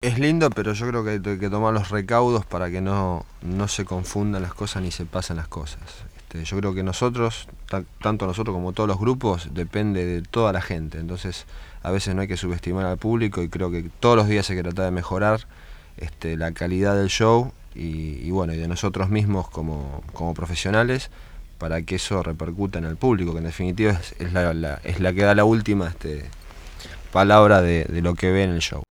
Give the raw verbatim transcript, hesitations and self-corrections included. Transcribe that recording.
Es lindo, pero yo creo que hay que tomar los recaudos para que no, no se confundan las cosas ni se pasen las cosas. Este, yo creo que nosotros, ta- tanto nosotros como todos los grupos, depende de toda la gente. Entonces, a veces no hay que subestimar al público y creo que todos los días hay que tratar de mejorar este, la calidad del show y, y bueno, y de nosotros mismos como, como profesionales para que eso repercuta en el público, que en definitiva es, es la, la- es la que da la última este, palabra de, de lo que ve en el show.